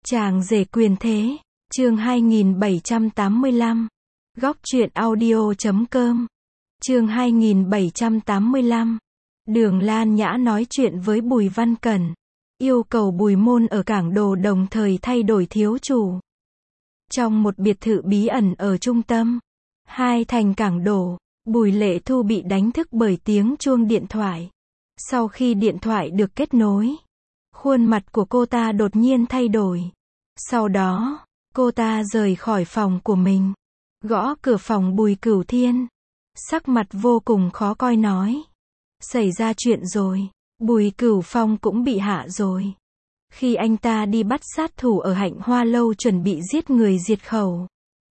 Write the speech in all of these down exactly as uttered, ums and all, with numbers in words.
Chàng rể quyền thế, chương hai nghìn bảy trăm tám mươi lăm. Góc truyện audio chấm com. Chương hai nghìn bảy trăm tám mươi lăm. Đường Lan Nhã nói chuyện với Bùi Văn Cẩn, yêu cầu Bùi Môn ở Cảng Đồ đồng thời thay đổi thiếu chủ. Trong một biệt thự bí ẩn ở trung tâm, hai thành Cảng Đồ, Bùi Lệ Thu bị đánh thức bởi tiếng chuông điện thoại. Sau khi điện thoại được kết nối, khuôn mặt của cô ta đột nhiên thay đổi. Sau đó, cô ta rời khỏi phòng của mình, gõ cửa phòng Bùi Cửu Thiên, sắc mặt vô cùng khó coi nói: xảy ra chuyện rồi, Bùi Cửu Phong cũng bị hạ rồi. Khi anh ta đi bắt sát thủ ở Hạnh Hoa Lâu chuẩn bị giết người diệt khẩu,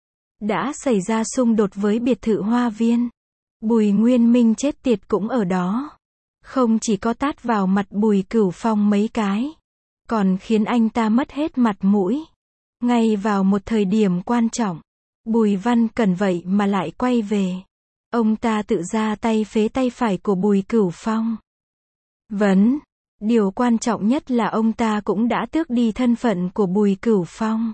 đã xảy ra xung đột với biệt thự Hoa Viên. Bùi Nguyên Minh chết tiệt cũng ở đó. Không chỉ có tát vào mặt Bùi Cửu Phong mấy cái, còn khiến anh ta mất hết mặt mũi. Ngay vào một thời điểm quan trọng, Bùi Văn Cẩn vậy mà lại quay về. Ông ta tự ra tay phế tay phải của Bùi Cửu Phong. Vấn, điều quan trọng nhất là ông ta cũng đã tước đi thân phận của Bùi Cửu Phong.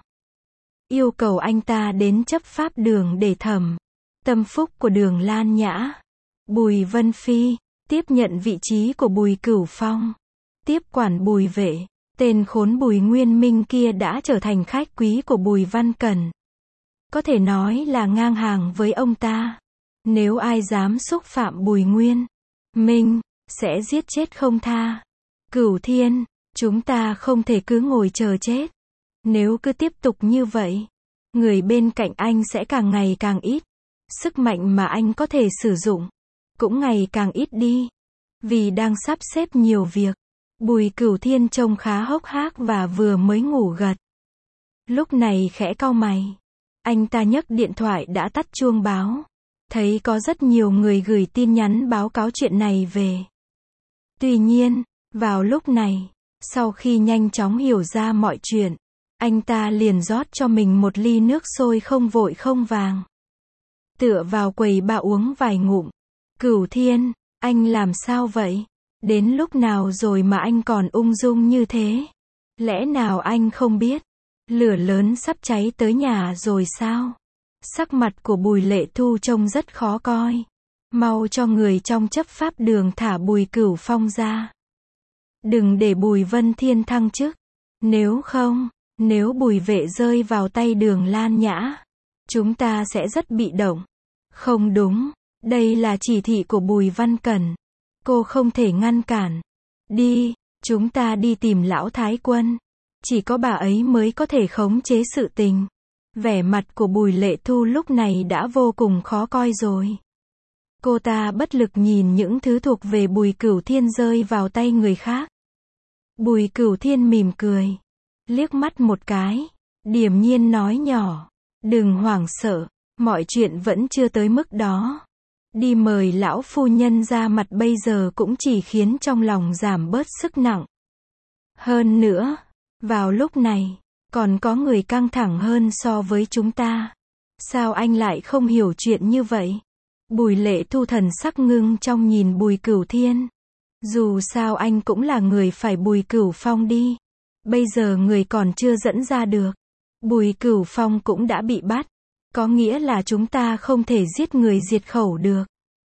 Yêu cầu anh ta đến chấp pháp đường để thẩm tâm phúc của Đường Lan Nhã. Bùi Vân Phi tiếp nhận vị trí của Bùi Cửu Phong, tiếp quản Bùi Vệ. Tên khốn Bùi Nguyên Minh kia đã trở thành khách quý của Bùi Văn Cẩn. Có thể nói là ngang hàng với ông ta. Nếu ai dám xúc phạm Bùi Nguyên Minh, sẽ giết chết không tha. Cửu Thiên, chúng ta không thể cứ ngồi chờ chết. Nếu cứ tiếp tục như vậy, người bên cạnh anh sẽ càng ngày càng ít. Sức mạnh mà anh có thể sử dụng cũng ngày càng ít đi. Vì đang sắp xếp nhiều việc, Bùi Cửu Thiên trông khá hốc hác và vừa mới ngủ gật. Lúc này khẽ cau mày. Anh ta nhấc điện thoại đã tắt chuông báo. Thấy có rất nhiều người gửi tin nhắn báo cáo chuyện này về. Tuy nhiên, vào lúc này, sau khi nhanh chóng hiểu ra mọi chuyện, anh ta liền rót cho mình một ly nước sôi không vội không vàng. Tựa vào quầy ba uống vài ngụm. Cửu Thiên, anh làm sao vậy? Đến lúc nào rồi mà anh còn ung dung như thế? Lẽ nào anh không biết? Lửa lớn sắp cháy tới nhà rồi sao? Sắc mặt của Bùi Lệ Thu trông rất khó coi. Mau cho người trong chấp pháp đường thả Bùi Cửu Phong ra. Đừng để Bùi Vân Thiên thăng chức. Nếu không, nếu Bùi Vệ rơi vào tay Đường Lan Nhã, chúng ta sẽ rất bị động. Không đúng, đây là chỉ thị của Bùi Văn Cẩn. Cô không thể ngăn cản. Đi, chúng ta đi tìm lão Thái Quân. Chỉ có bà ấy mới có thể khống chế sự tình. Vẻ mặt của Bùi Lệ Thu lúc này đã vô cùng khó coi rồi. Cô ta bất lực nhìn những thứ thuộc về Bùi Cửu Thiên rơi vào tay người khác. Bùi Cửu Thiên mỉm cười, liếc mắt một cái, điềm nhiên nói nhỏ: đừng hoảng sợ, mọi chuyện vẫn chưa tới mức đó. Đi mời lão phu nhân ra mặt bây giờ cũng chỉ khiến trong lòng giảm bớt sức nặng. Hơn nữa, vào lúc này, còn có người căng thẳng hơn so với chúng ta. Sao anh lại không hiểu chuyện như vậy? Bùi Lệ Thu thần sắc ngưng trong nhìn Bùi Cửu Thiên. Dù sao anh cũng là người phải Bùi Cửu Phong đi. Bây giờ người còn chưa dẫn ra được. Bùi Cửu Phong cũng đã bị bắt. Có nghĩa là chúng ta không thể giết người diệt khẩu được.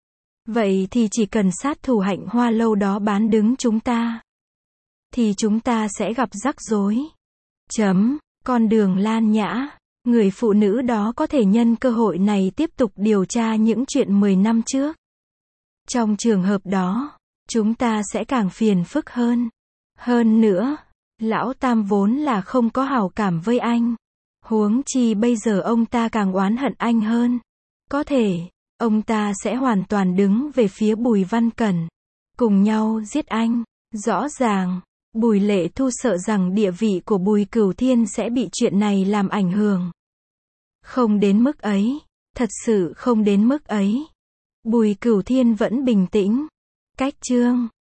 Vậy thì chỉ cần sát thủ Hạnh Hoa Lâu đó bán đứng chúng ta, thì chúng ta sẽ gặp rắc rối. Chấm, con Đường Lan Nhã, người phụ nữ đó có thể nhân cơ hội này tiếp tục điều tra những chuyện mười năm trước. Trong trường hợp đó, chúng ta sẽ càng phiền phức hơn. Hơn nữa, lão Tam vốn là không có hảo cảm với anh. Huống chi bây giờ ông ta càng oán hận anh hơn. Có thể, ông ta sẽ hoàn toàn đứng về phía Bùi Văn Cẩn, cùng nhau giết anh. Rõ ràng, Bùi Lệ Thu sợ rằng địa vị của Bùi Cửu Thiên sẽ bị chuyện này làm ảnh hưởng. Không đến mức ấy, thật sự không đến mức ấy. Bùi Cửu Thiên vẫn bình tĩnh. Cách chương